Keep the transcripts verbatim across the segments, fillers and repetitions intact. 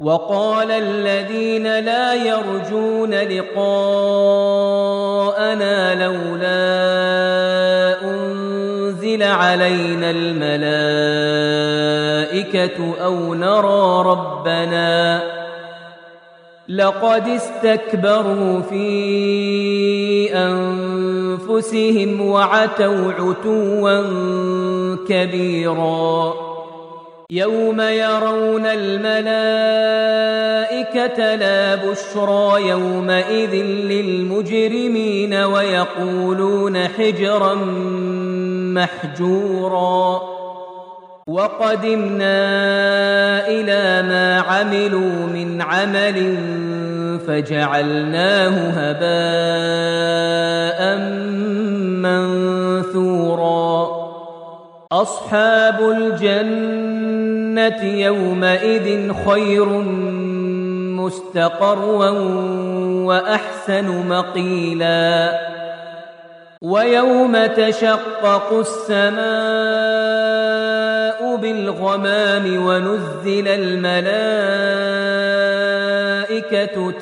وقال الذين لا يرجون لقاءنا لولا أنزل علينا الملائكة أو نرى ربنا لقد استكبروا في أنفسهم وعتوا عتوا كبيرا يوم يرون الملائكة لا بشرى يومئذ للمجرمين ويقولون حجرا محجورا وقدمنا إلى ما عملوا من عمل فجعلناه هباء منثورا أصحاب الجنة يومئذ خير مستقرا وأحسن مقيلا ويوم تشقق السماء بالغمام ونزل الملائكة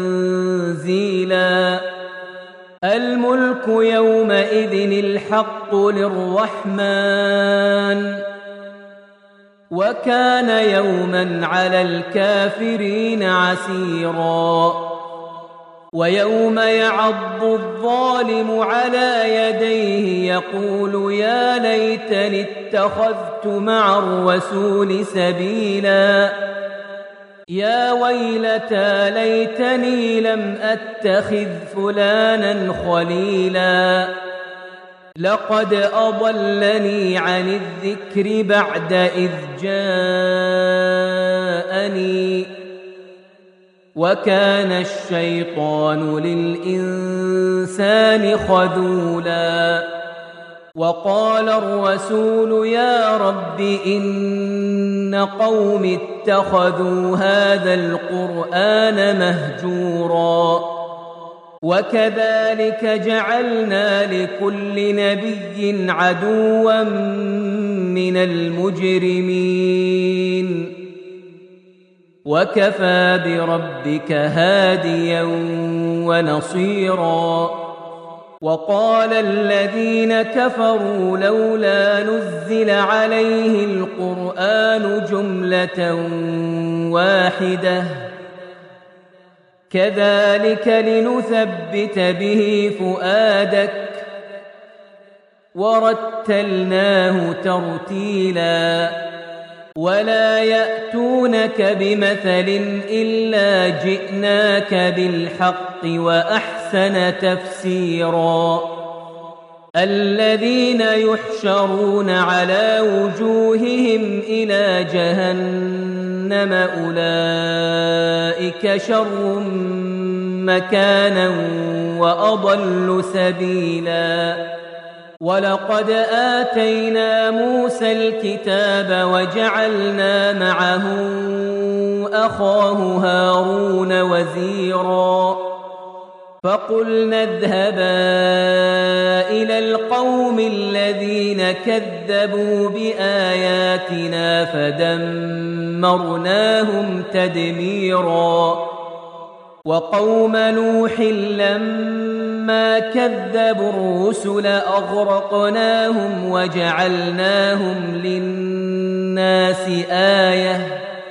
تنزيلا الملك يومئذ الحق للرحمن وكان يوما على الكافرين عسيرا ويوم يعض الظالم على يديه يقول يا ليتني اتخذت مع الرسول سبيلا يا ويلتى ليتني لم أتخذ فلانا خليلا لقد أضلني عن الذكر بعد إذ جاءني وكان الشيطان للإنسان خذولا وقال الرسول يا رب إن قوم اتخذوا هذا القرآن مهجورا وكذلك جعلنا لكل نبي عدوا من المجرمين وكفى بربك هاديا ونصيرا وقال الذين كفروا لولا نزل عليه القرآن جملة واحدة كذلك لنثبت به فؤادك ورتلناه ترتيلا ولا يأتونك بمثل إلا جئناك بالحق وأحسن تفسيرا الذين يحشرون على وجوههم إلى جهنم أولئك شر مكانا وأضل سبيلا ولقد آتينا موسى الكتاب وجعلنا معه أخاه هارون وزيرا فقلنا اذهبا إلى القوم الذين كذبوا بآياتنا فدمرناهم تدميرا وقوم نوح لما كذبوا الرسل أغرقناهم وجعلناهم للناس آية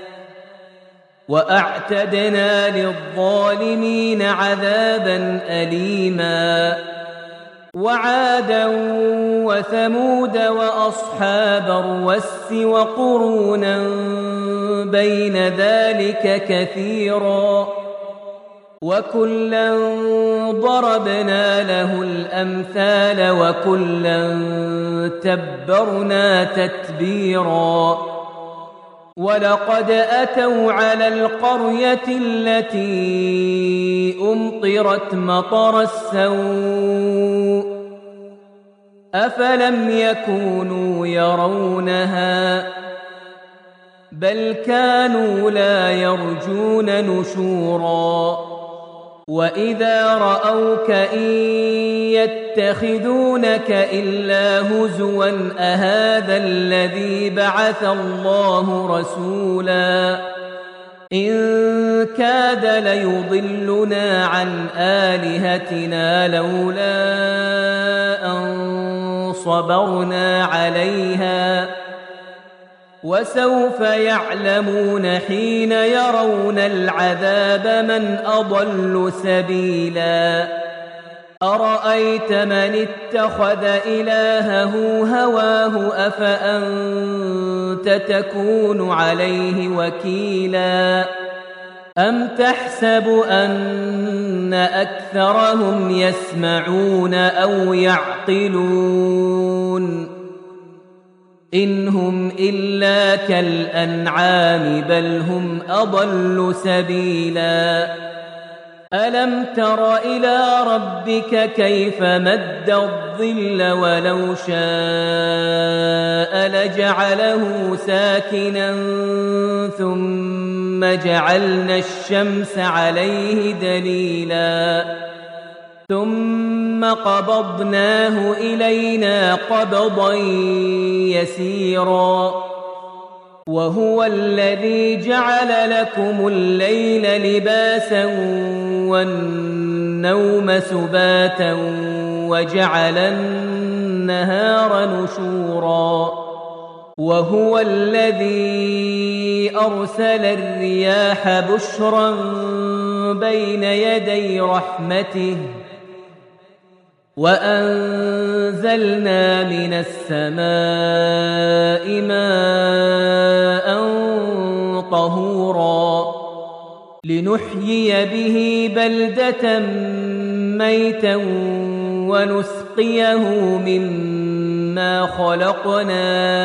وأعتدنا للظالمين عذابا أليما وعادا وثمود وأصحاب الرس وقرونا بين ذلك كثيرا وكلا ضربنا له الأمثال وكلا تبرنا تتبيرا ولقد أتوا على القرية التي أمطرت مطر السوء أفلم يكونوا يرونها بل كانوا لا يرجون نشورا وإذا رأوك إن يتخذونك إلا هزوا أهذا الذي بعث الله رسولا إن كاد ليضلنا عن آلهتنا لولا أن صبرنا عليها وسوف يعلمون حين يرون العذاب من أضل سبيلا أرأيت من اتخذ إلهه هواه أفأنت تكون عليه وكيلا أم تحسب أن أكثرهم يسمعون أو يعقلون إن هم إلا كالأنعام بل هم أضل سبيلا ألم تر إلى ربك كيف مد الظل ولو شاء لجعله ساكنا ثم جعلنا الشمس عليه دليلا ثم قبضناه إلينا قبضا يسيرا وهو الذي جعل لكم الليل لباسا والنوم سباتا وجعل النهار نشورا وهو الذي أرسل الرياح بشرا بين يدي رحمته وأنزلنا من السماء ماء طهورا لنحيي به بلدة ميتا ونسقيه مما خلقنا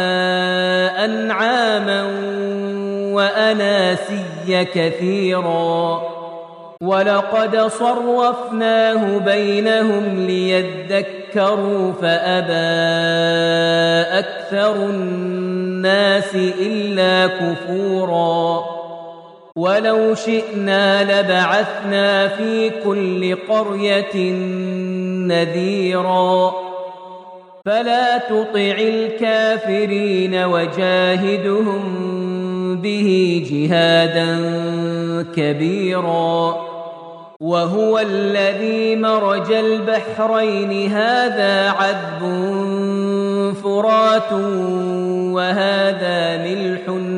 أنعاما وأناسيا كثيرا ولقد صرفناه بينهم ليذكروا فأبى أكثر الناس إلا كفورا ولو شئنا لبعثنا في كل قرية نذيرا فلا تطع الكافرين وجاهدهم به جهادا كبيرا وهو الذي مرج البحرين هذا عذب فرات وهذا ملح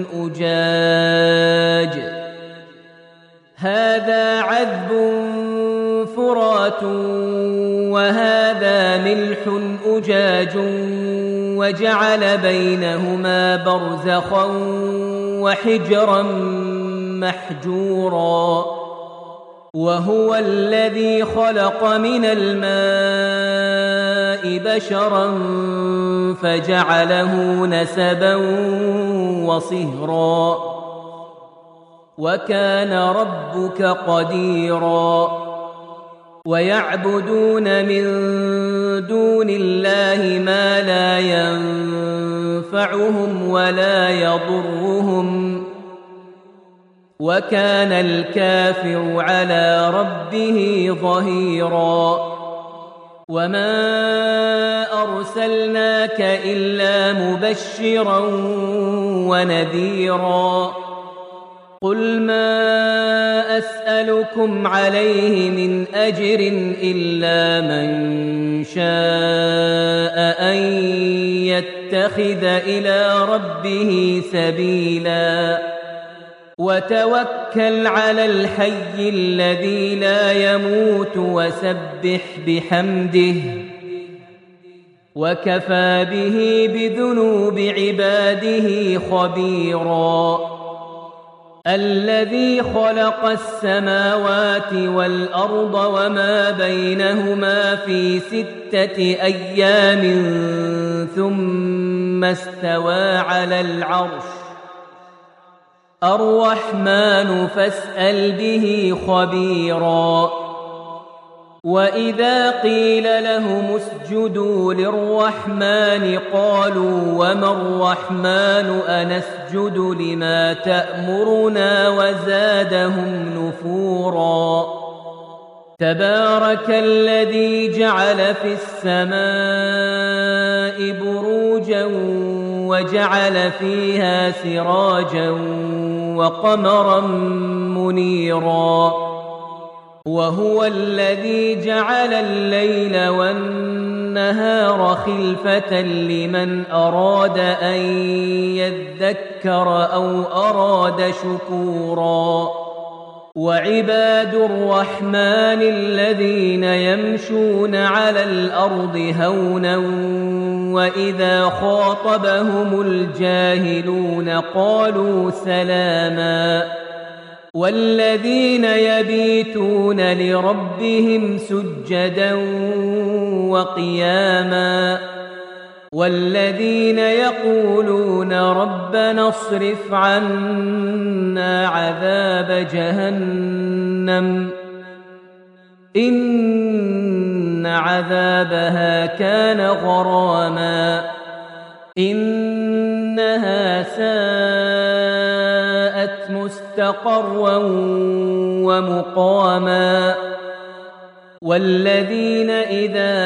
أجاج هذا عذب فرات وهذا ملح أجاج وجعل بينهما برزخا وحجرا محجورا وهو الذي خلق من الماء بشرا فجعله نسبا وصهرا وكان ربك قديرا ويعبدون من دون الله ما لا ينفعهم ولا يضرهم وكان الكافر على ربه ظهيرا وما أرسلناك إلا مبشرا ونذيرا قل ما أسألكم عليه من أجر إلا من شاء أن يتخذ إلى ربه سبيلا وتوكل على الحي الذي لا يموت وسبح بحمده وكفى به بذنوب عباده خبيرا الذي خلق السماوات والأرض وما بينهما في ستة أيام ثم استوى على العرش الرحمن فاسأل به خبيرا وإذا قيل لهم اسجدوا للرحمن قالوا وما الرحمن أنسجد لما تأمرنا وزادهم نفورا تبارك الذي جعل في السماء بروجا وجعل فيها سراجا وقمرا منيرا وهو الذي جعل الليل والنهار خلفة لمن أراد أن يذكر أو أراد شكورا وعباد الرحمن الذين يمشون على الأرض هونا وإذا خاطبهم الجاهلون قالوا سلاما والذين يبيتون لربهم سجدا وقياما والذين يقولون ربنا اصرف عنا عذاب جهنم إن عذابها كان غراما إنها ساءت مستقرا ومقاما والذين إذا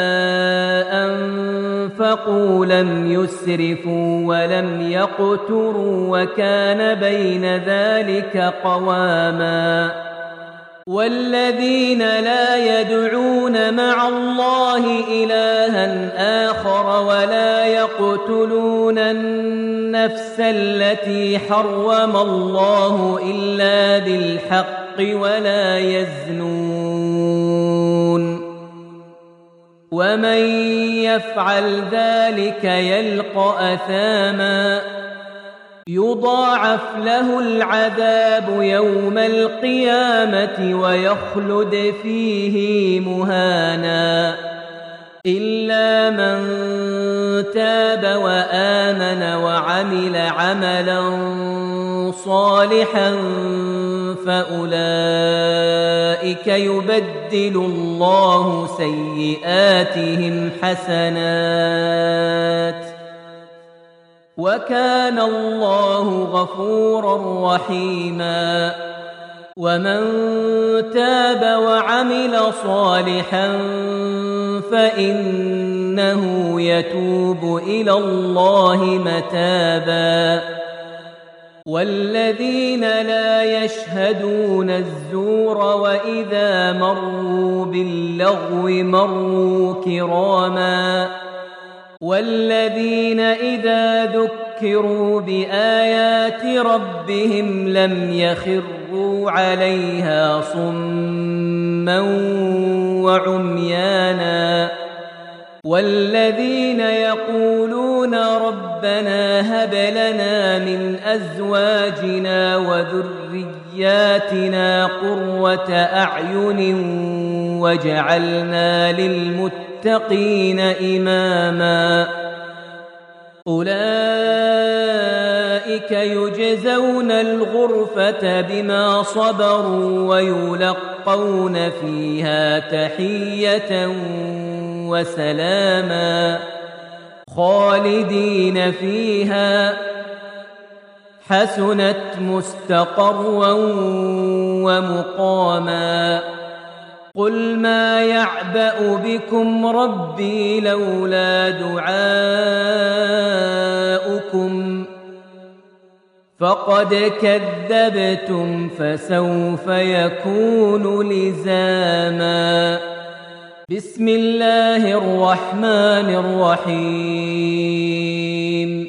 أنفقوا لم يسرفوا ولم يقتروا وكان بين ذلك قواما والذين لا يدعون مع الله إلها آخر ولا يقتلون النفس التي حرم الله إلا بالحق ولا يزنون ومن يفعل ذلك يلقى أثاما يضاعف له العذاب يوم القيامة ويخلد فيه مهانا إلا من تاب وآمن وعمل عملا صالحا فأولئك يبدل الله سيئاتهم حسنات وكان الله غفورا رحيما ومن تاب وعمل صالحا فإنه يتوب إلى الله متابا والذين لا يشهدون الزور وإذا مروا باللغو مروا كراما والذين إذا ذكروا بآيات ربهم لم يخروا عليها صما وعميانا والذين يقولون ربنا هب لنا من أزواجنا وذرياتنا قرة أعين وجعلنا للمتقين إماما أولئك يجزون الغرفة بما صبروا ويلقون فيها تحية وسلاما خالدين فيها حسنت مستقرا ومقاما قل ما يعبأ بكم ربي لولا دعاؤكم فقد كذبتم فسوف يكون لزاما بسم الله الرحمن الرحيم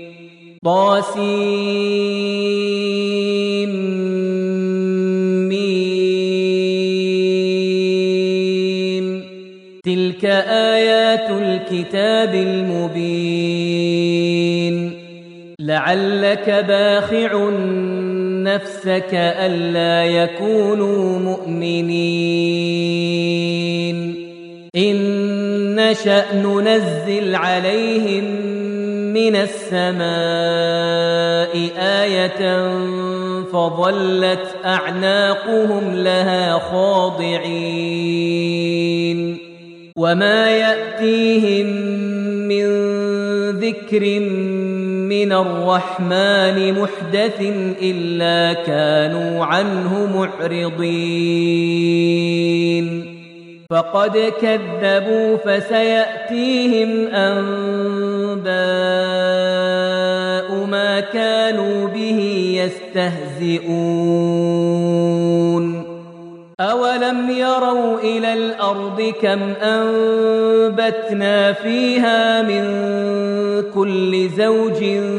طاسيم ميم تلك آيات الكتاب المبين لعلك باخع نفسك ألا يكونوا مؤمنين إن نشأ ننزل عليهم من السماء آية فظلت أعناقهم لها خاضعين وما يأتيهم من ذكر من الرحمن محدث إلا كانوا عنه معرضين فقد كذبوا فسيأتيهم أنباء ما كانوا به يستهزئون أولم يروا إلى الأرض كم أنبتنا فيها من كل زوج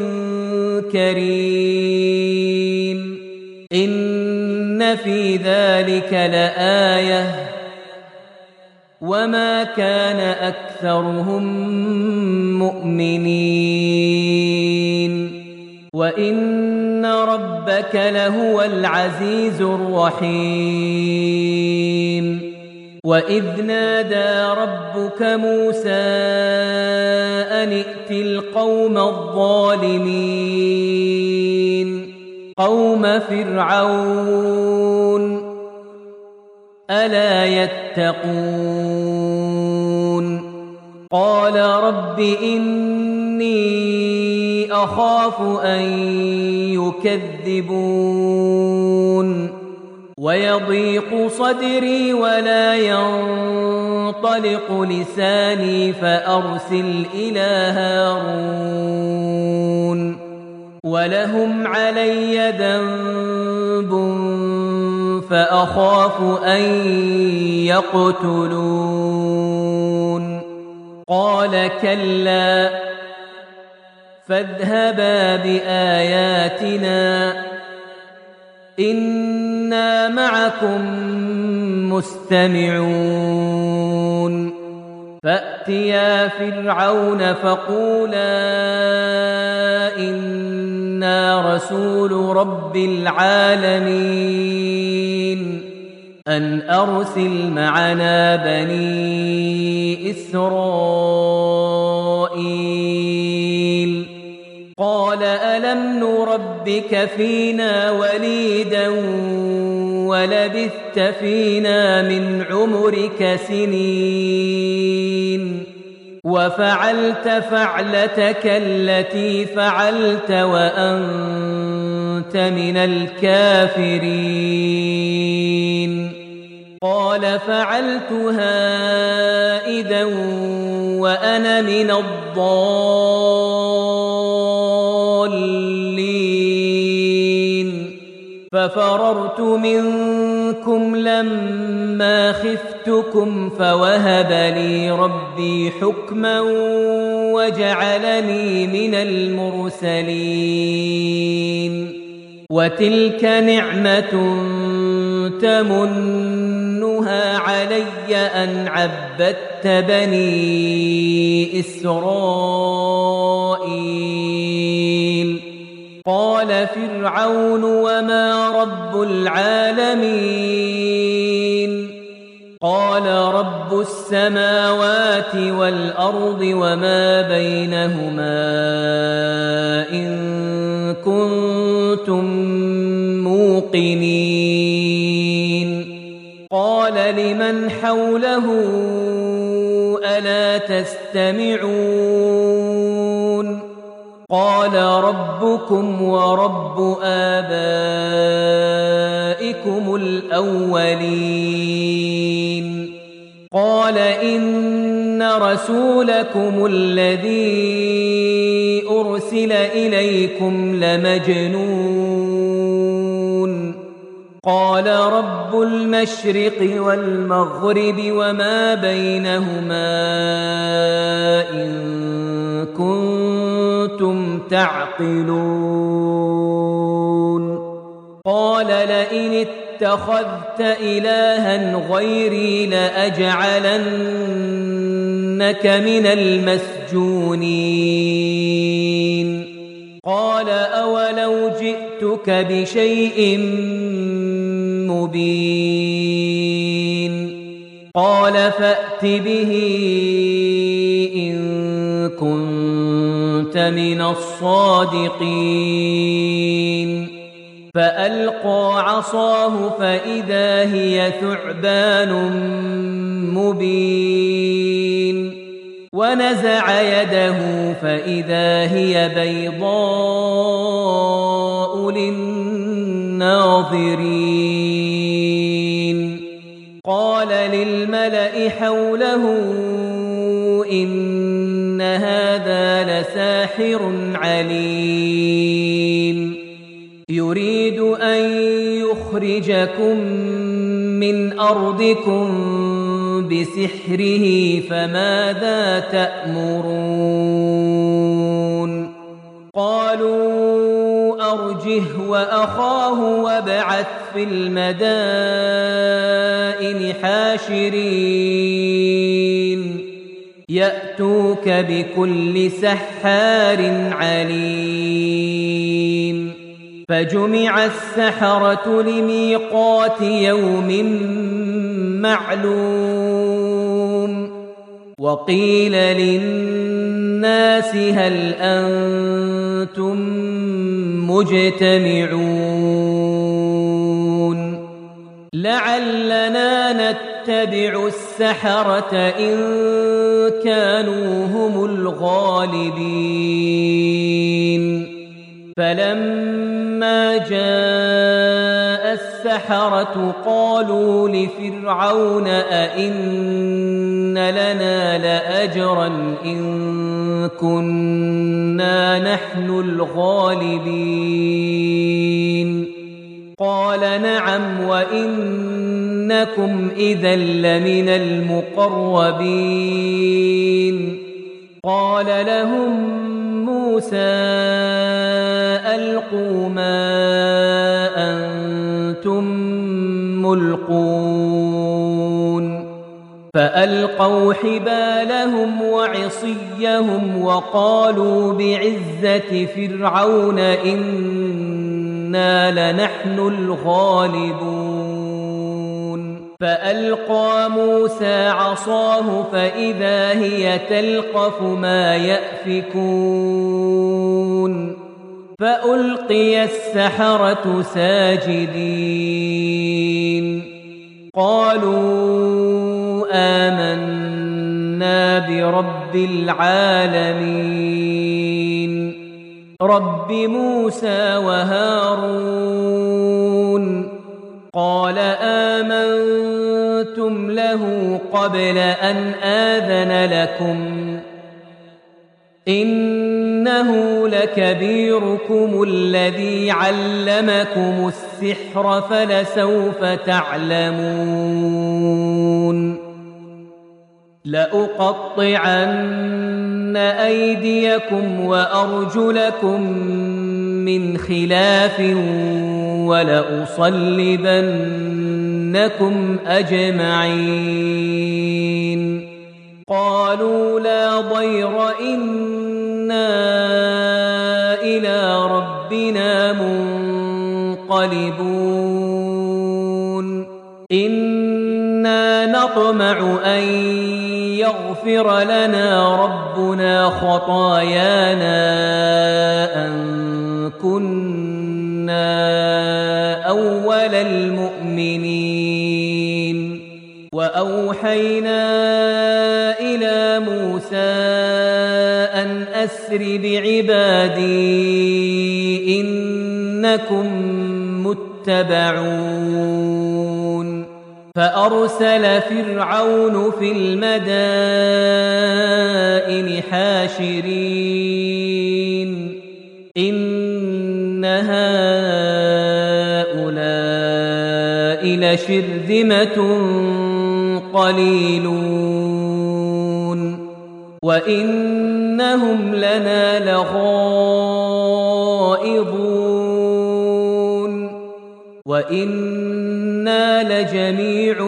كريم إن في ذلك لآية وما كان أكثرهم مؤمنين وإن ربك لهو العزيز الرحيم وإذ نادى ربك موسى أن ائت القوم الظالمين قوم فرعون ألا يتقون قال رب إني أخاف أن يكذبون ويضيق صدري ولا ينطلق لساني فأرسل إلى هارون ولهم علي ذنب فأخاف أن يقتلون قال كلا فاذهبا بآياتنا إنا معكم مستمعون فأتيا فرعون فقولا إنا رسول رب العالمين أن أرسل معنا بني إسرائيل قال ألم نربك فينا وليدا ولبثت فينا من عمرك سنين وفعلت فعلتك التي فعلت وأنت من الكافرين قال فعلتها إذا وأنا من الضالين ففررت منكم لما خفتكم فوهب لي ربي حكما وجعلني من المرسلين وتلك نعمة تمنها علي أن عبدت بني إسرائيل قال فرعون وما رب العالمين قال رب السماوات والأرض وما بينهما إن كنتم موقنين قال لمن حوله ألا تستمعون قال ربكم ورب آبائكم الأولين قال إن رسولكم الذي أرسل إليكم لمجنون قال رب المشرق والمغرب وما بينهما إن كنتم تعقلون قال لئن اتخذت إلها غيري لأجعلنك من المسجونين قال أولو جئتك بشيء مبين قال فأت به إن كنت من الصادقين فألقى عصاه فإذا هي ثعبان مبين ونزع يده فإذا هي بيضاء للناظرين قال للملأ حوله إن هذا لساحر عليم قال لئن اتخذت إلها غيري لأجعلنك من الأسجونين يخرجكم من أرضكم بسحره فماذا تأمرون قالوا أرجه وأخاه وابعث في المدائن حاشرين يأتوك بكل سحار عليم فجمع السحرة لميقات يوم معلوم وقيل للناس هل أنتم مجتمعون لعلنا نتبع السحرة إن كانوا هم الغالبين فلما جاء السحرة قالوا لفرعون أئن لنا لأجرا إن كنا نحن الغالبين قال نعم وإنكم إذا لمن المقربين قال لهم موسى ألقوا ما أنتم ملقون فألقوا حبالهم وعصيهم وقالوا بعزة فرعون إنا لنحن الغالبون فألقى موسى عصاه فإذا هي تلقف ما يأفكون فألقي السحرة ساجدين قالوا آمنا برب العالمين رب موسى وهارون قال آمنتم له قبل أن آذن لكم إنه لكبيركم الذي علمكم السحر فلسوف تعلمون لأقطعن أيديكم وأرجلكم من خلاف ولأصلبنكم أجمعين قالوا لا ضير إنا إلى ربنا منقلبون إنا نطمع أن يغفر لنا ربنا خطايانا أن كنا أول المؤمنين وأوحينا إلى موسى أن أسر بعبادي إنكم متبعون فأرسل فرعون في المدائن حاشرين إن هؤلاء لشرذمة قليلون وإنهم لنا لغائظون وإنا لجميع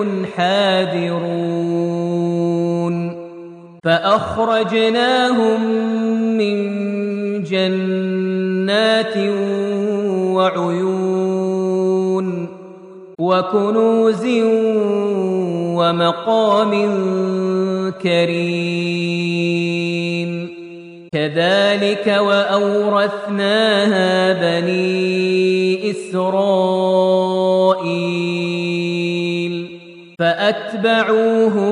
حاذرون فأخرجناهم من جنات وعيون وكنوز ومقام كريم كذلك وأورثناها بني إسرائيل فأتبعوهم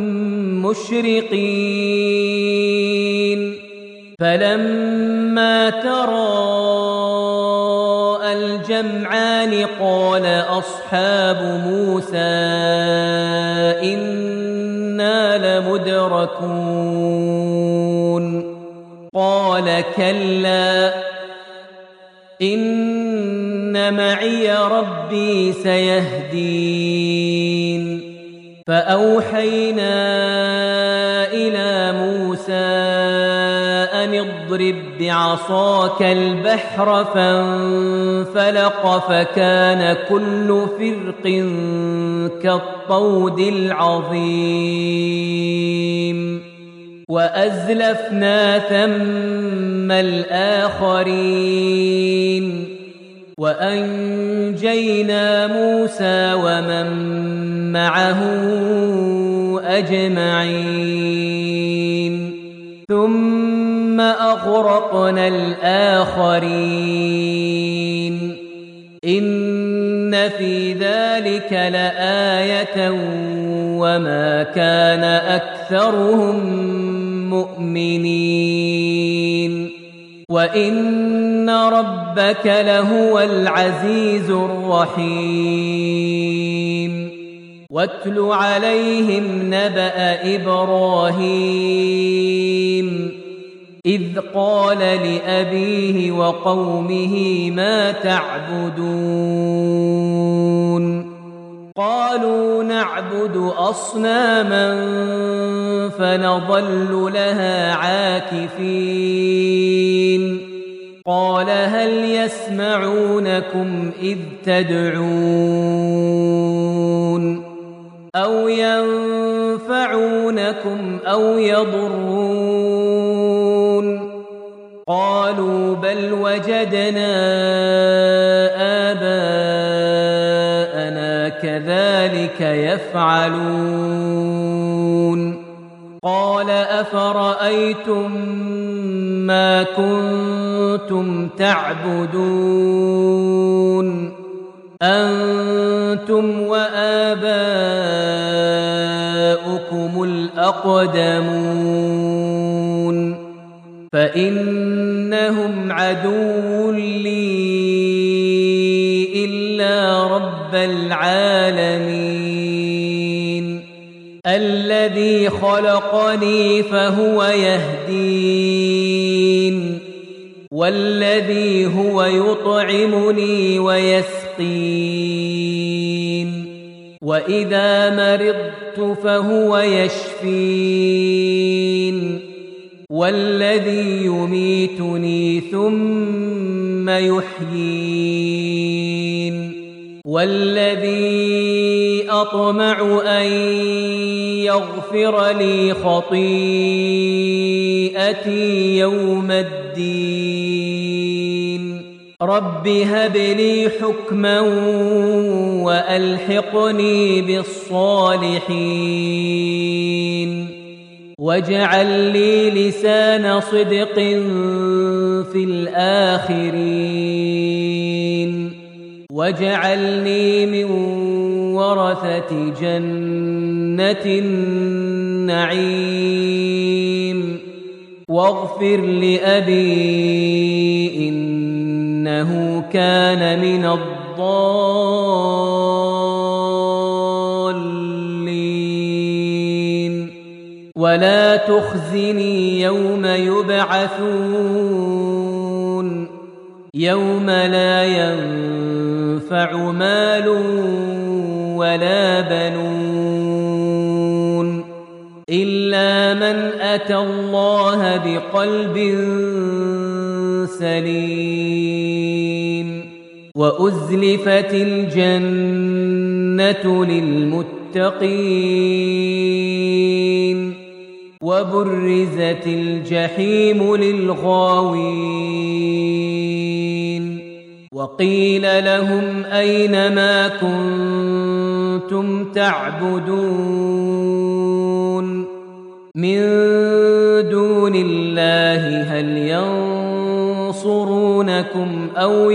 مشرقين فلما تراءى الجمعان قال أصحاب موسى إنا لمدركون قال كلا إن إن معي ربي سيهدين فأوحينا إلى موسى أن اضرب بعصاك البحر فانفلق فكان كل فرق كالطود العظيم وأزلفنا ثم الآخرين وأنجينا موسى ومن معه أجمعين ثم أغرقنا الآخرين إن في ذلك لآية وما كان أكثرهم مؤمنين وإن ربك لهو العزيز الرحيم واتل عليهم نبأ إبراهيم إذ قال لأبيه وقومه ما تعبدون قالوا نعبد أصناما فنظل لها عاكفين قال هل يسمعونكم إذ تدعون أو ينفعونكم أو يضرون قالوا بل وجدنا آباءنا كذلك يفعلون قال أفرأيتم ما كنتم تعبدون أنتم وآباؤكم الأقدمون فإنهم عدو لي إلا رب العالمين الذي خلقني فهو يهدين والذي هو يطعمني ويسقين وإذا مرضت فهو يشفين والذي يميتني ثم يحيين والذي أطمع أن يغفر لي خطيئتي يوم الدين رب هب لي حكما وألحقني بالصالحين واجعل لي لسان صدق في الآخرين واجعلني من ورثة جنة النعيم واغفر لأبي إنه كان من الضالين ولا تخزني يوم يبعثون يوم لا ينفع مال ولا بنون إلا من أتى الله بقلب سليم وأزلفت الجنة للمتقين وبرزت الجحيم للغاوين وقيل لهم أين ما كنتم تعبدون من دون الله هل ينصرونكم أو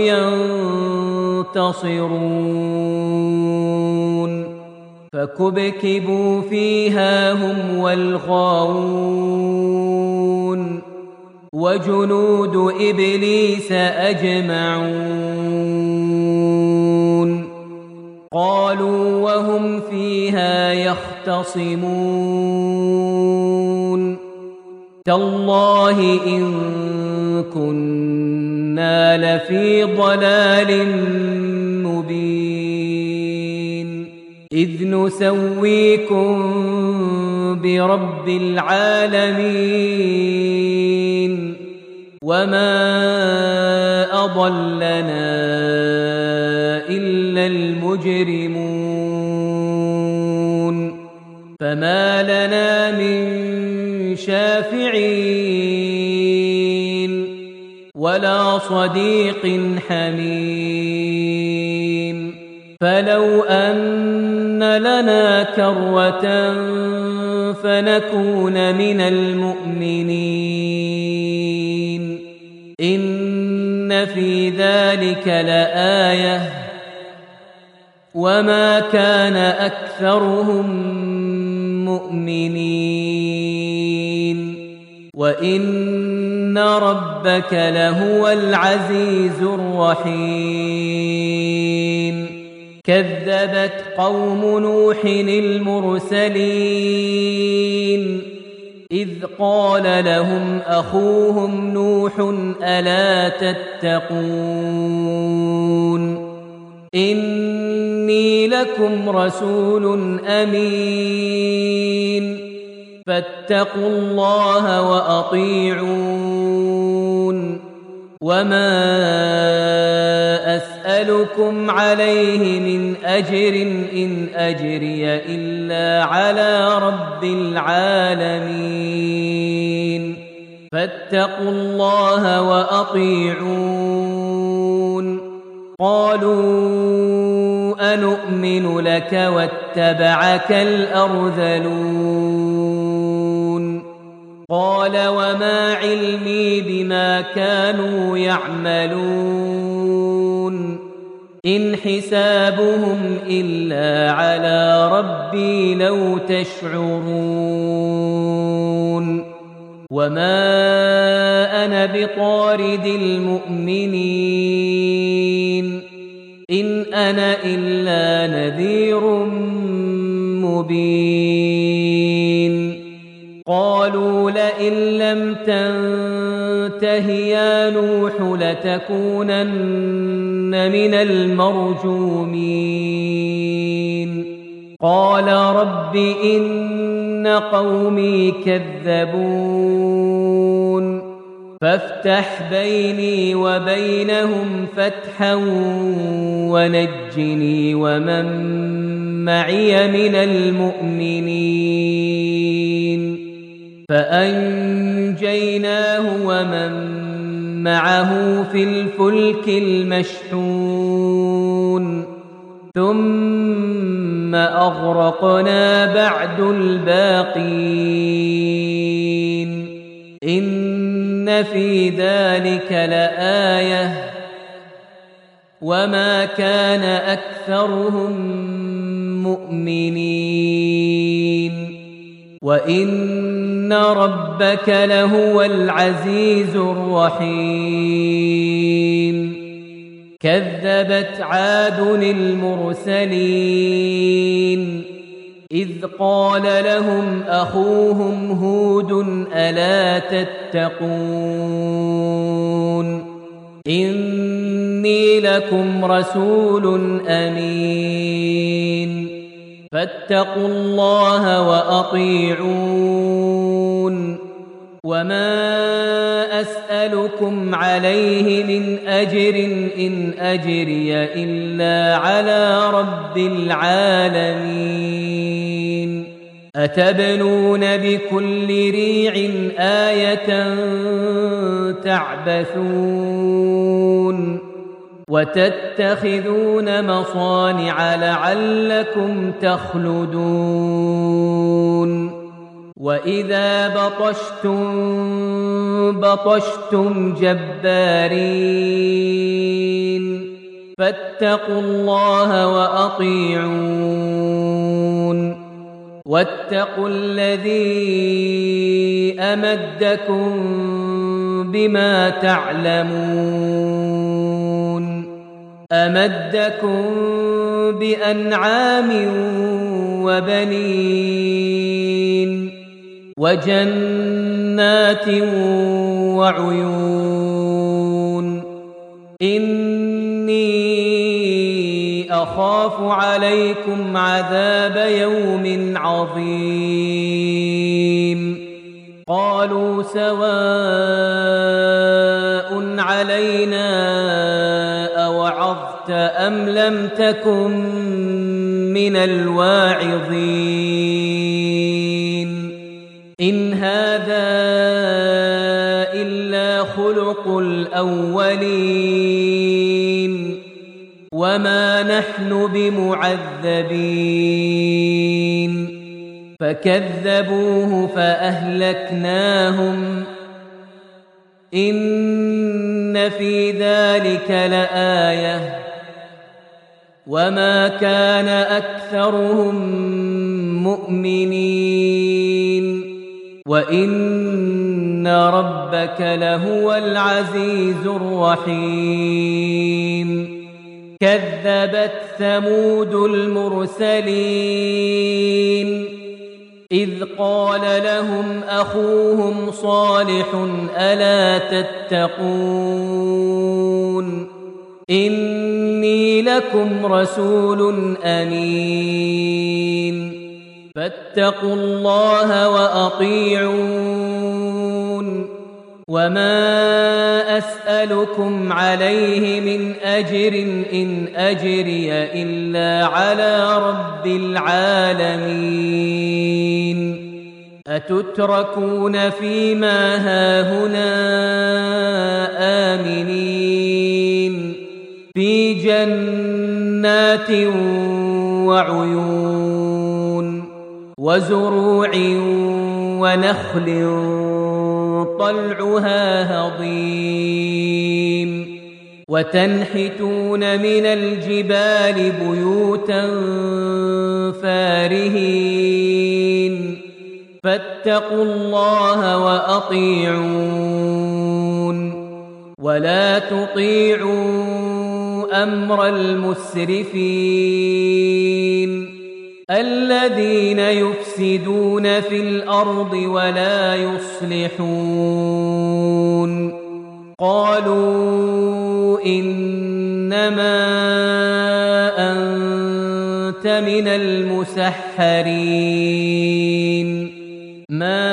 ينتصرون فكبكبوا فيها هم والغاوون وجنود إبليس أجمعون قالوا وهم فيها يختصمون تالله إن كنا إنا لفي ضلال مبين إذ نسويكم برب العالمين وما أضلنا إلا المجرمون فما لنا من شافعين ولا صديق حميم فلو أن لنا كرة فنكون من المؤمنين إن في ذلك لآية وما كان أكثرهم مؤمنين وإن ربك لهو العزيز الرحيم كذبت قوم نوح المرسلين إذ قال لهم أخوهم نوح ألا تتقون إني لكم رسول أمين فاتقوا الله وأطيعون وما أسألكم عليه من أجر إن أجري إلا على رب العالمين فاتقوا الله وأطيعون قالوا أنؤمن لك واتبعك الأرذلون قال وما علمي بما كانوا يعملون إن حسابهم إلا على ربي لو تشعرون وما أنا بطارد المؤمنين إن أنا إلا نذير مبين قالوا لئن لم تنته يا نوح لتكونن من المرجومين قال رب إن قومي كذبون فافتح بيني وبينهم فتحا ونجني ومن معي من المؤمنين فأنجيناه ومن معه في الفلك المشحون ثم أغرقنا بعد الباقين إن في ذلك لآية وما كان أكثرهم مؤمنين وإن ربك لهو العزيز الرحيم كذبت عاد المرسلين إذ قال لهم أخوهم هود ألا تتقون إني لكم رسول أمين فاتقوا الله وأطيعون وما أسألكم عليه من أجر إن أجري إلا على رب العالمين أتبنون بكل ريع آية تعبثون وتتخذون مصانع لعلكم تخلدون وإذا بطشتم بطشتم جبارين فاتقوا الله وأطيعون واتقوا الذي أمدكم بما تعلمون أمدكم بأنعام وبنين وجنات وعيون إني أخاف عليكم عذاب يوم عظيم قالوا سواء علينا أوعظت أم لم تكن من الواعظين إن هذا إلا خلق الأولين وما نحن بمعذبين فكذبوه فأهلكناهم إن في ذلك لآية وما كان أكثرهم مؤمنين وإن ربك لهو العزيز الرحيم كذبت ثمود المرسلين إذ قال لهم أخوهم صالح ألا تتقون إني لكم رسول أمين فاتقوا الله وأطيعون وما أسألكم عليه من أجر إن أجري إلا على رب العالمين أتتركون فيما هاهنا آمنين في جنات وعيون وزروع ونخل طلعها هضيم وتنحتون من الجبال بيوتا فارهين فاتقوا الله وأطيعون ولا تطيعوا أمر المسرفين الذين يفسدون في الأرض ولا يصلحون قالوا إنما أنت من المسحرين ما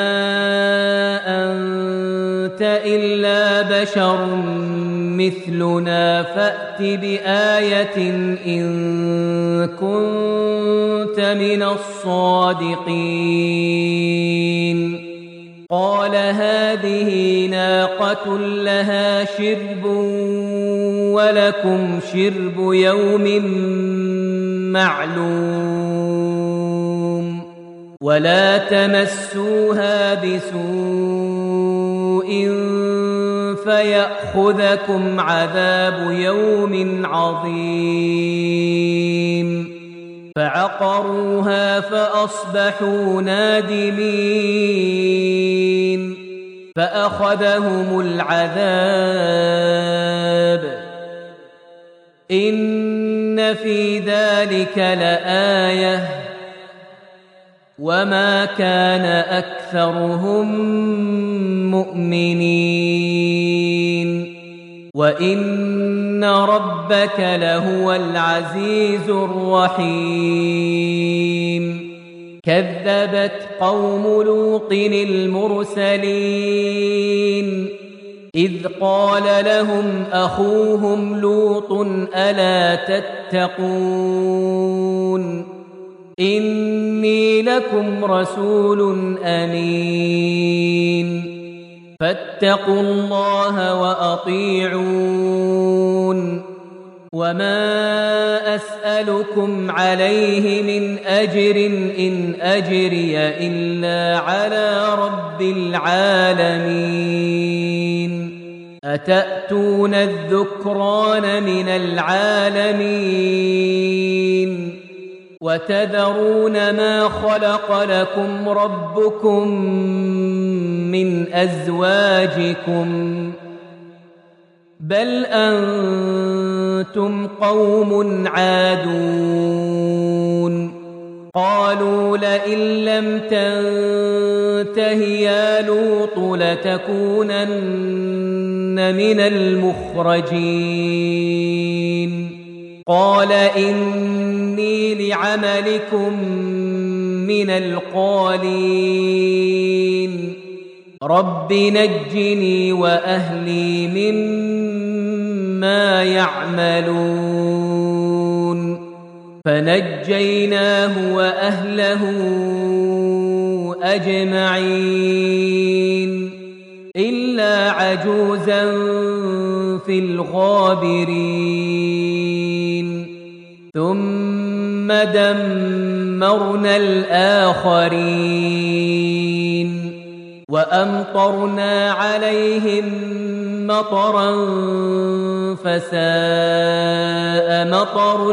أنت إلا بشر مثلنا فأت بآية إن كنت من الصادقين قال هذه ناقة لها شرب ولكم شرب يوم معلوم ولا تمسوها بسوء فيأخذكم عذاب يوم عظيم فعقروها فأصبحوا نادمين فأخذهم العذاب إن في ذلك لآية وما كان أكثرهم مؤمنين وإن ربك لهو العزيز الرحيم كذبت قوم لوط المرسلين إذ قال لهم أخوهم لوط ألا تتقون إني لكم رسول أمين فاتقوا الله وأطيعون وما أسألكم عليه من أجر إن أجري إلا على رب العالمين أتأتون الذكران من العالمين وتذرون ما خلق لكم ربكم من أزواجكم بل أنتم قوم عادون قالوا لئن لم تنته يا لوط لتكونن من المخرجين قال إني لعملكم من القالين رب نجني وأهلي مما يعملون فنجيناه وأهله أجمعين إلا عجوزا في الغابرين ثم دمرنا الآخرين وأمطرنا عليهم مطرا فساء مطر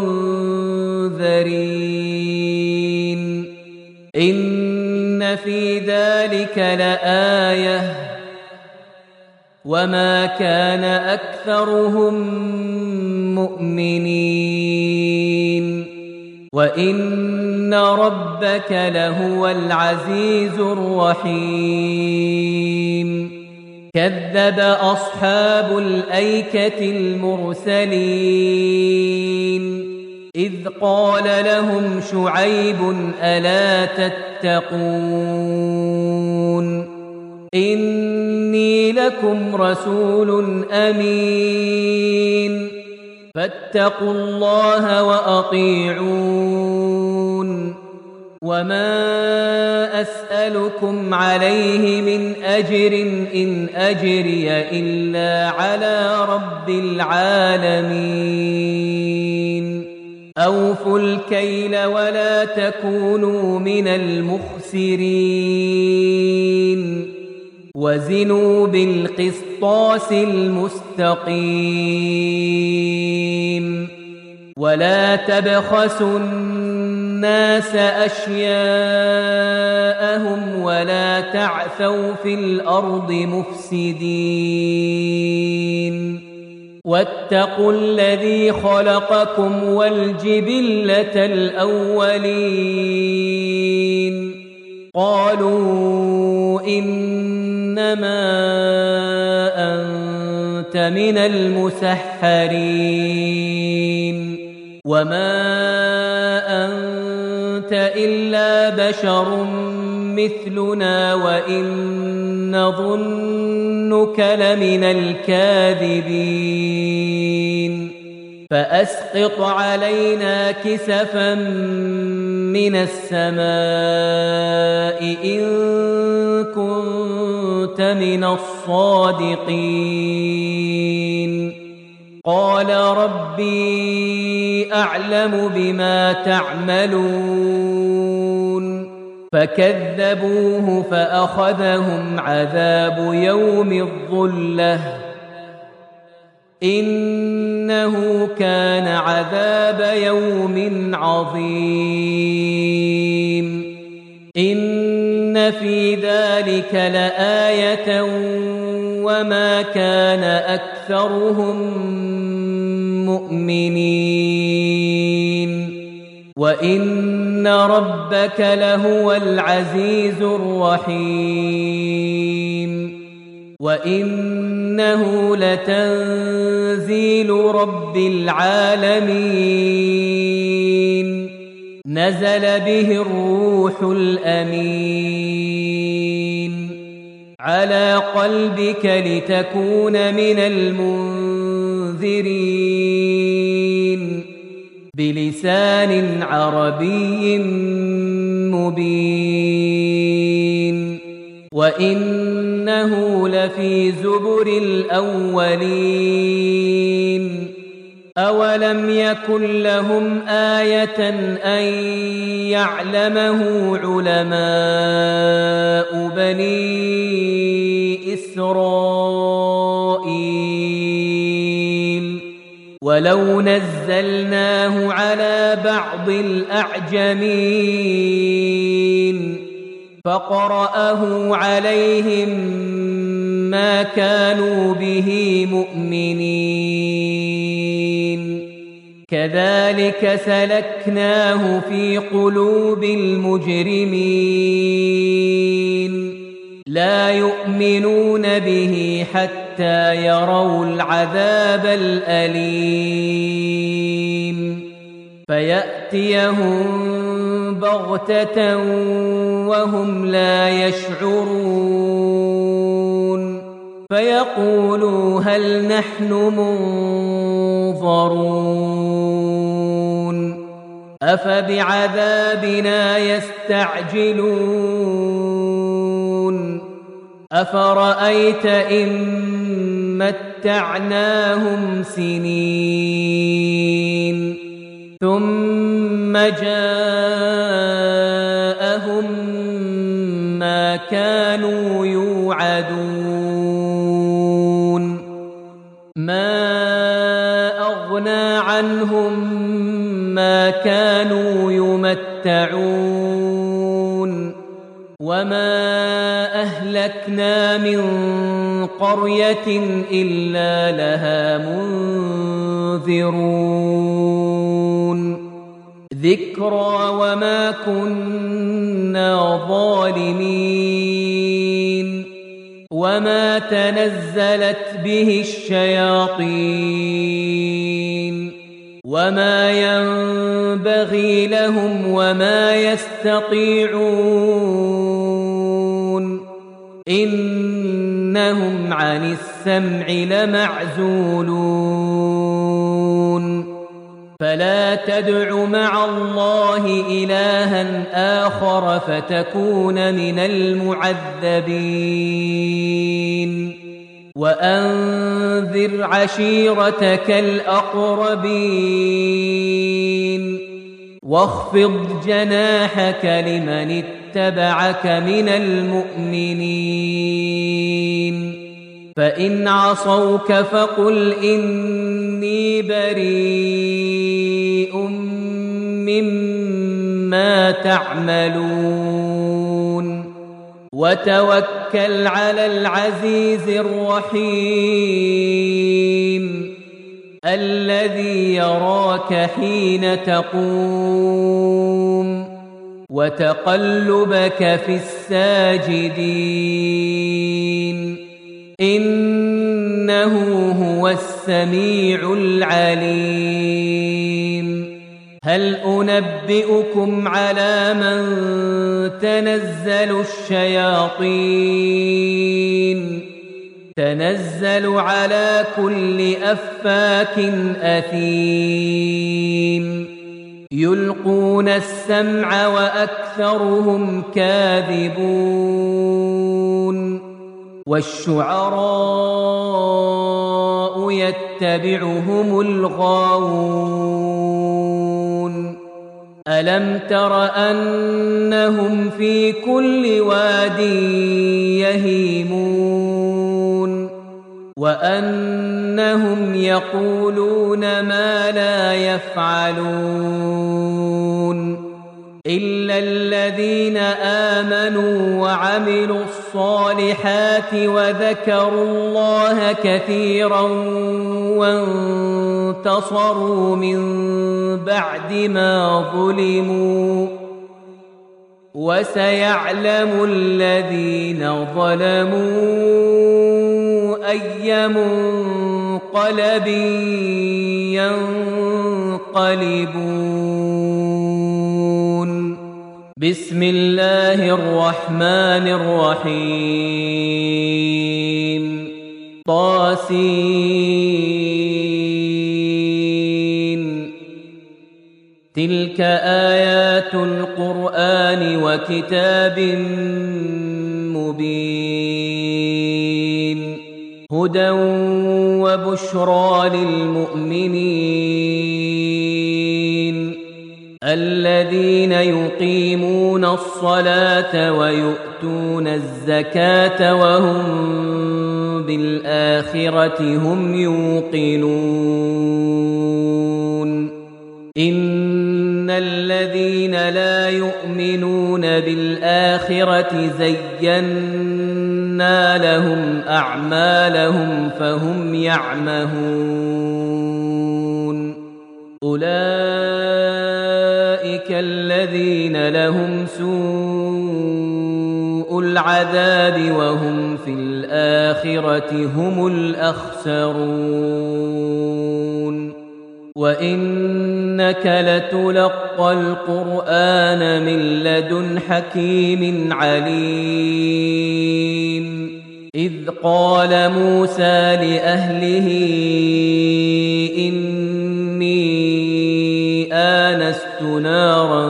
المنذرين إن في ذلك لآية وما كان أكثرهم مؤمنين وإن ربك لهو العزيز الرحيم كذب أصحاب الأيكة المرسلين إذ قال لهم شعيب ألا تتقون إني لكم رسول أمين فاتقوا الله وأطيعون وما أسألكم عليه من أجر إن أجري إلا على رب العالمين أوفوا الكيل ولا تكونوا من المخسرين وزنوا بالقسطاس المستقيم ولا تبخسوا الناس أشياءهم ولا تعثوا في الأرض مفسدين واتقوا الذي خلقكم والجبلة الأولين قالوا إنما أنت من المسحرين وما أنت إلا بشر مثلنا وإن نظنك لمن الكاذبين فأسقط علينا كسفا من السماء إن كنت من الصادقين قال ربي أعلم بما تعملون فكذبوه فأخذهم عذاب يوم الظلة إنه كان عذاب يوم عظيم إن في ذلك لآية وما كان أكثرهم مؤمنين وإن ربك لهو العزيز الرحيم وإنه لتنزيل رب العالمين نزل به الروح الأمين على قلبك لتكون من المنذرين بلسان عربي مبين وإنه لفي زبر الأولين أولم يكن لهم آية أن يعلمه علماء بني إسرائيل ولو نزلناه على بعض الأعجمين فقرأه عليهم ما كانوا به مؤمنين كذلك سلكناه في قلوب المجرمين لا يؤمنون به حتى حتى يروا العذاب الأليم فيأتيهم بغتة وهم لا يشعرون فيقولوا هل نحن منظرون أفبعذابنا يستعجلون أفرأيت إن متعناهم سنين ثم جاءهم ما كانوا يوعدون ما أغنى عنهم ما كانوا يمتعون وما أهلكنا من قرية إلا لها منذرون ذكرى وما كنا ظالمين وما تنزلت به الشياطين وما ينبغي لهم وما يستطيعون إنهم عن السمع لمعزولون فلا تدع مع الله إلها آخر فتكون من المعذبين وأنذر عشيرتك الأقربين واخفض جناحك لمن اتبعك من المؤمنين فإن عصوك فقل إني بريء مما تعملون وتوكل على العزيز الرحيم الذي يراك حين تقوم وتقلبك في الساجدين إنه هو السميع العليم هل أنبئكم على من تنزل الشياطين تنزل على كل أفاك أثيم يلقون السمع وأكثرهم كاذبون والشعراء يتبعهم الغاوون ألم تر أنهم في كل واد يهيمون وأنهم يقولون ما لا يفعلون إلا الذين آمنوا وعملوا الصالحات وذكروا الله كثيرا وانتصروا من بعد ما ظلموا وسيعلم الذين ظلموا أي منقلب ينقلبون بسم الله الرحمن الرحيم طاسين تلك آيات القرآن وكتاب مبين هدى وبشرى للمؤمنين الذين يقيمون الصلاة ويؤتون الزكاة وهم بالآخرة هم يوقنون إن الذين لا يؤمنون بالآخرة زينا لهم أعمالهم فهم يعمهون أولئك أولئك الذين لهم سوء العذاب وهم في الآخرة هم الأخسرون وإنك لتلقى القرآن من لدن حكيم عليم إذ قال موسى لأهله إني آنست نارا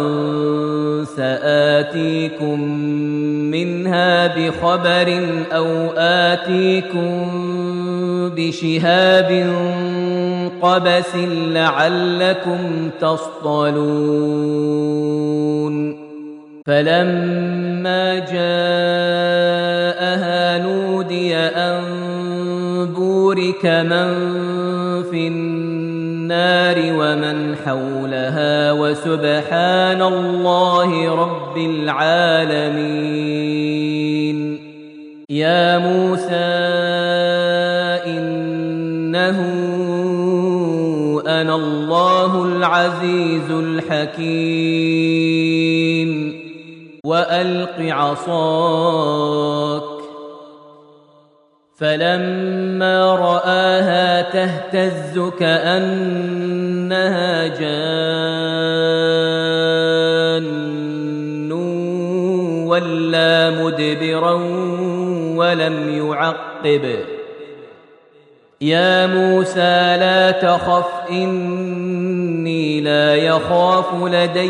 سآتيكم منها بخبر أو آتيكم بشهاب قبس لعلكم تصطلون فلما جاءها نودي أن بورك من في النار ومن حولها وسبحان الله رب العالمين يا موسى إنه أنا الله العزيز الحكيم وألق عصاك فلما رآها تهتز كأنها جان ولا مدبرا ولم يعقب يا موسى لا تخف إني لا يخاف لدي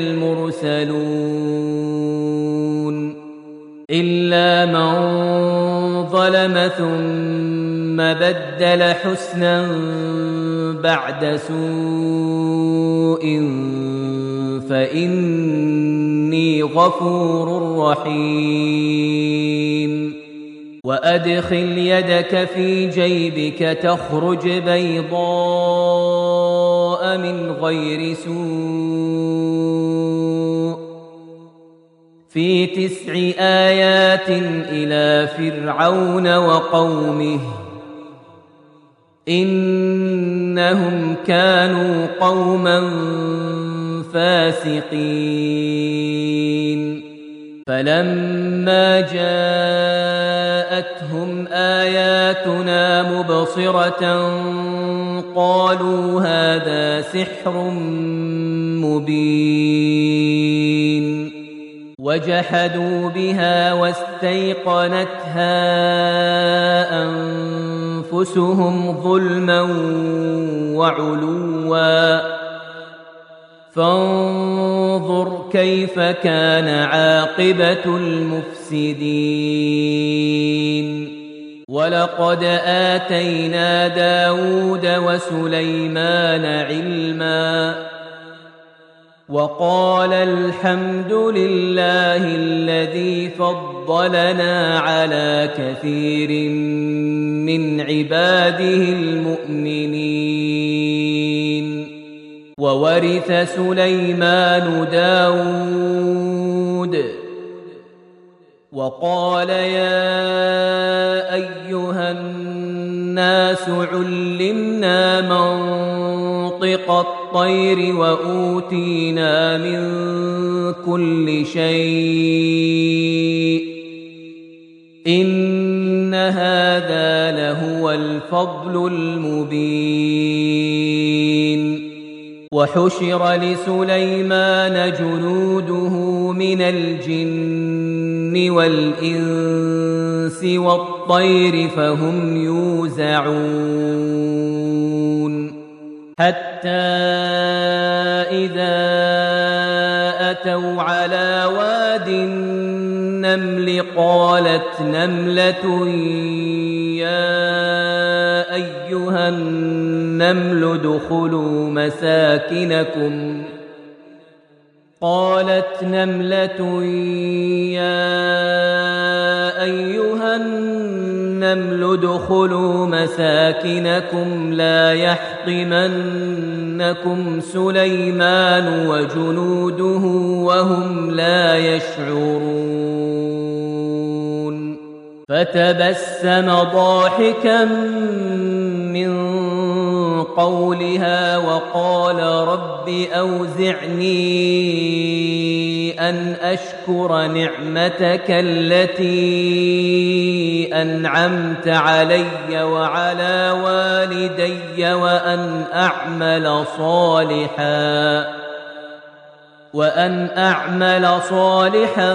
المرسلون إلا من ظلم ثم بدل حسنا بعد سوء فإني غفور رحيم وأدخل يدك في جيبك تخرج بيضاء من غير سوء في تسع آيات إلى فرعون وقومه إنهم كانوا قوما فاسقين فلما جاءتهم آياتنا مبصرة قالوا هذا سحر مبين وجحدوا بها واستيقنتها أنفسهم ظلما وعلوا فانظر كيف كان عاقبة المفسدين ولقد آتينا داود وسليمان علما وقال الحمد لله الذي فضلنا على كثير من عباده المؤمنين وورث سليمان داود وقال يا أيها الناس علمنا منطق الطير وأوتينا من كل شيء إن هذا لهو الفضل المبين وحشر لسليمان جنوده من الجن والإنس والطير فهم يوزعون حتى إذا أتوا على واد النمل قالت نملة يا أيها النمل ادخلوا مساكنكم قالت نملة يا أيها النمل ادخلوا مساكنكم لا يحطمنكم سليمان وجنوده وهم لا يشعرون فتبسم ضاحكا من قولها وقال رب أوزعني أن أشكر نعمتك التي أنعمت علي وعلى والدي وأن أعمل صالحا وأن أعمل صالحا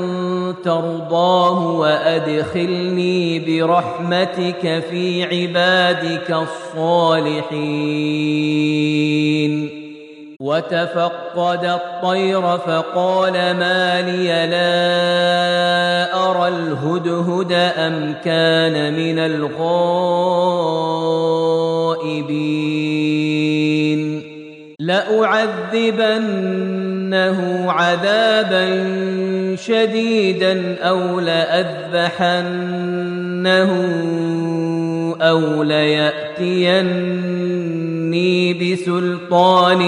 ترضاه وأدخلني برحمتك في عبادك الصالحين. وتفقد الطير فقال ما لي لا أرى الهدهد أم كان من الغائبين لأعذبنه عذابا شديدا أو لأذبحنه أو ليأتيني بسلطان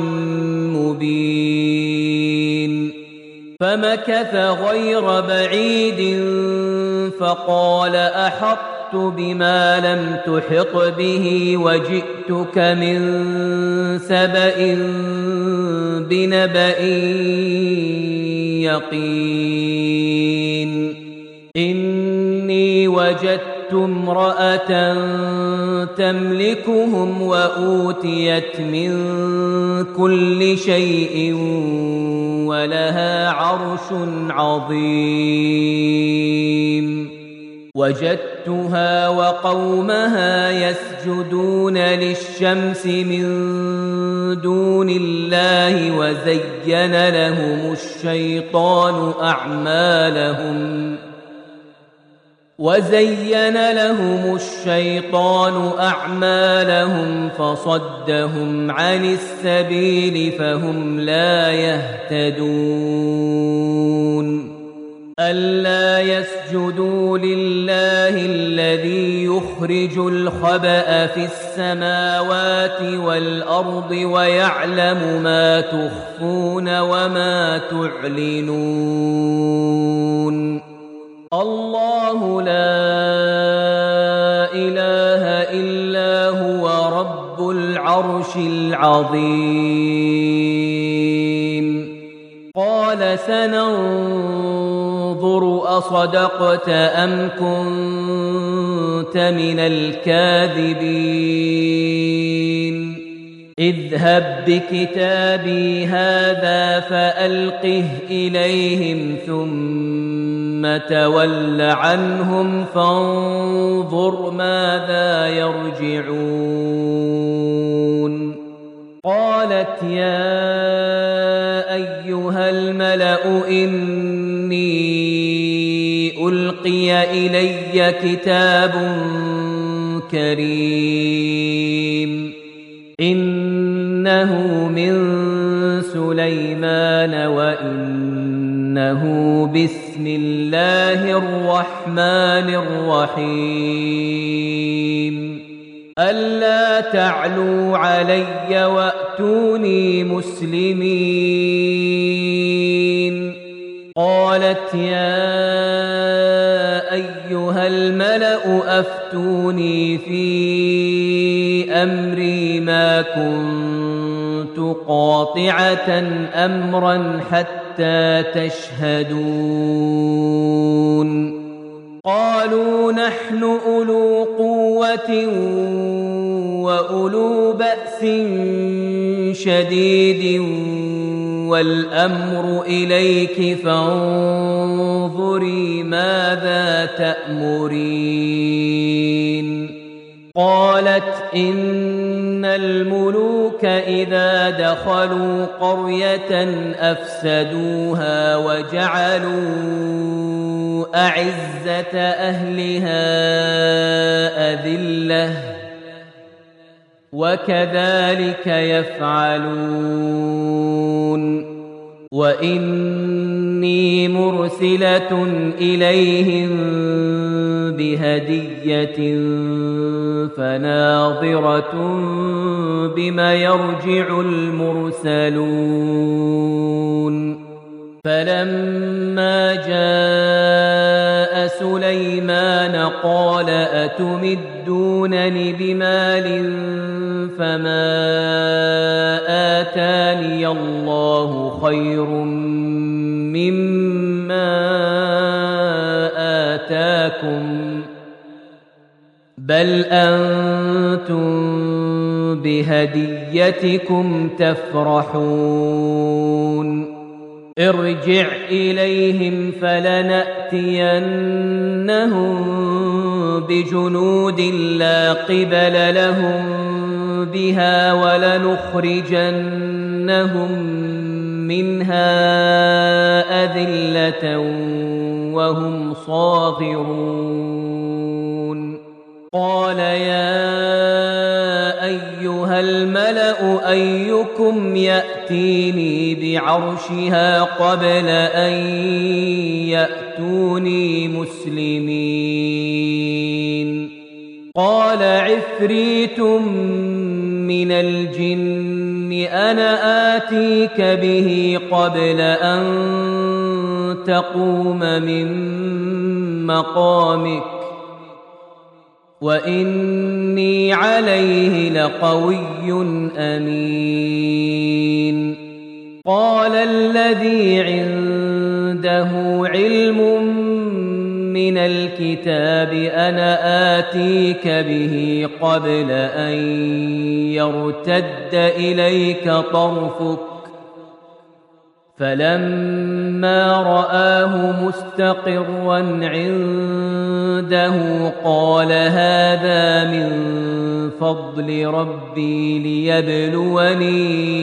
مبين. فمكث غير بعيد فقال أحطت بما لم تحط به وجئتك من سبأ بنبأ يقين. إني وجدت امرأة تملكهم وأوتيت من كل شيء ولها عرش عظيم. وجدتها وقومها يسجدون للشمس من دون الله وزين لهم الشيطان أعمالهم وزين لهم الشيطان أعمالهم فصدهم عن السبيل فهم لا يهتدون. ألا يسجدوا لله الذي يخرج الخبأ في السماوات والأرض ويعلم ما تخفون وما تعلنون. الله لا إله إلا هو رب العرش العظيم. قال سننظر أصدقت أم كنت من الكاذبين. اذهب بكتابي هذا فألقه إليهم ثم تول عنهم فانظر ماذا يرجعون. قالت يا أيها الملأ إني ألقي إلي كتاب كريم إنه من سليمان وإنه بسم الله الرحمن الرحيم. ألا تعلوا علي وأتوني مسلمين. قالت يا أيها الملأ أفتوني في أمري ما كنت قاطعة أمرا حتى تشهدون. قالوا نحن أولو قوة وأولو بأس شديد والأمر إليك فانظري ماذا تأمرين. قالت إن الملوك إذا دخلوا قرية أفسدوها وجعلوا أعزة أهلها أذلة وكذلك يفعلون. وإني مرسلة إليهم بهدية فناظرة بما يرجع المرسلون. فلما جاء سليمان قال أتمدونني بمال فما آتاني الله خير مما آتاكم بل أنتم بهديتكم تفرحون ارجع إليهم فلنأتينهم بجنود لا قبل لهم بها ولنخرجنهم منها أذلة وهم صاغرون قال يا أيها الملأ أيكم يأتيني بعرشها قبل أن يأتوني مسلمين قال عفريت من الجن أنا آتيك به قبل أن تقوم من مقامك وإني عليه لقوي أمين قال الذي عنده علم من الكتاب أنا آتيك به قبل أن يرتد إليك طرفك فلما رآه مستقرا عنده قال هذا من فضل ربي ليبلوني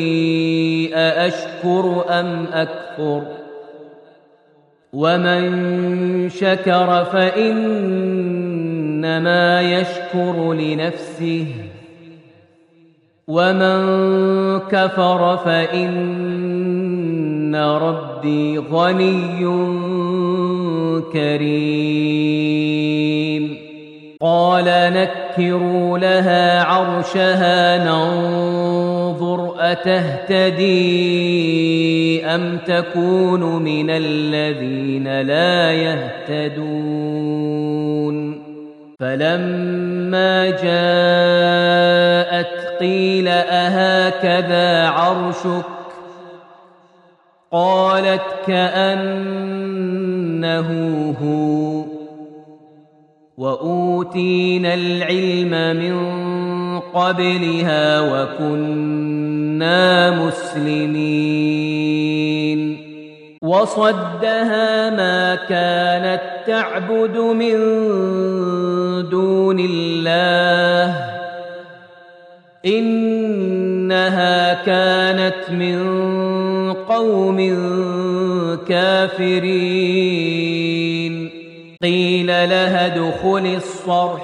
أأشكر أم أكفر ومن شكر فإنما يشكر لنفسه ومن كفر فإن ربي غني كريم قال نكروا لها عرشها ننظر أتهتدي أم تكون من الذين لا يهتدون فلما جاءت قيل أهكذا عرشك قالت كأنه هو وأوتينا العلم من قبلها وكنا مسلمين وصدها ما كانت تعبد من دون الله إنها كانت من قوم كافرين قيل لها ادخل الصرح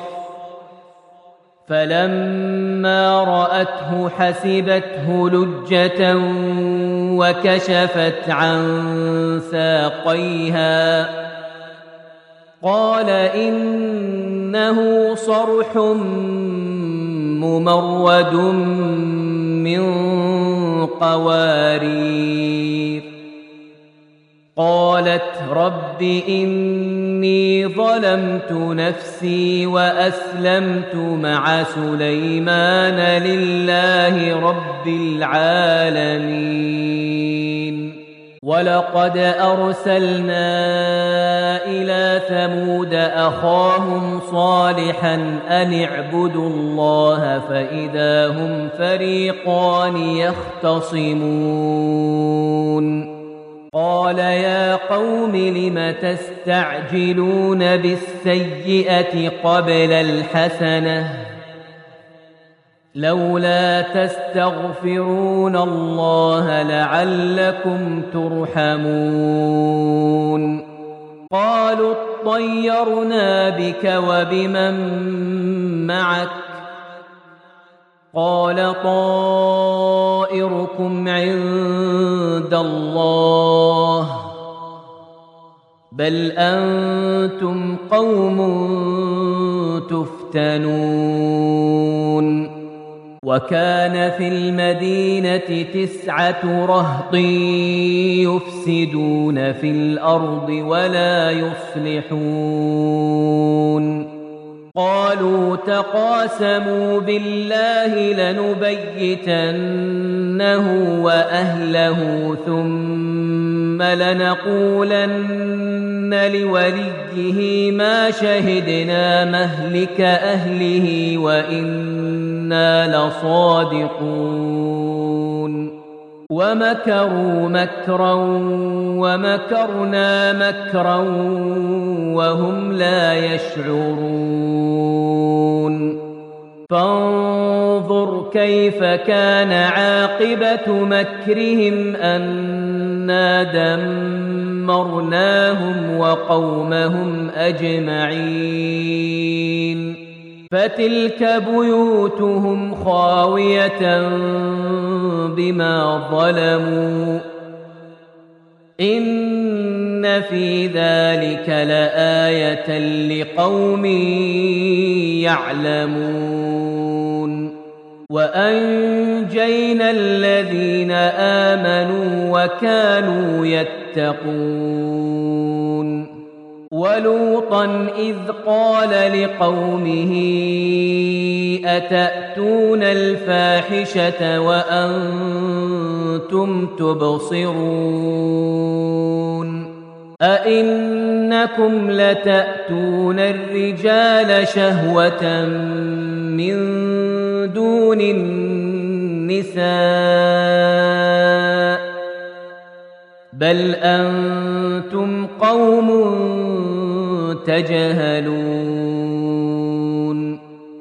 فلما رأته حسبته لجة وكشفت عن ساقيها قال إنه صرح ممرد من قوارير قالت رب إني ظلمت نفسي وأسلمت مع سليمان لله رب العالمين ولقد أرسلنا إلى ثمود أخاهم صالحا أن اعبدوا الله فإذا هم فريقان يختصمون قال يا قوم لم تستعجلون بالسيئة قبل الحسنة لولا تستغفرون الله لعلكم ترحمون قالوا اطيرنا بك وبمن معك قال طائركم عند الله بل أنتم قوم تفتنون وكان في المدينة تسعة رهط يفسدون في الأرض ولا يصلحون قالوا تقاسموا بالله لنبيتنه وأهله ثم لنقولن لوليه ما شهدنا مهلك أهله وإنا لصادقون ومكروا مكرا ومكرنا مكرا وهم لا يشعرون فانظر كيف كان عاقبة مكرهم أنا دمرناهم وقومهم أجمعين فتلك بيوتهم خاوية بما ظلموا إن في ذلك لآية لقوم يعلمون وأنجينا الذين آمنوا وكانوا يتقون ولوطا إذ قال لقومه أتأتون الفاحشة وأنتم تبصرون أئنكم لتأتون الرجال شهوة من دون النساء بل أنتم قوم تجهلون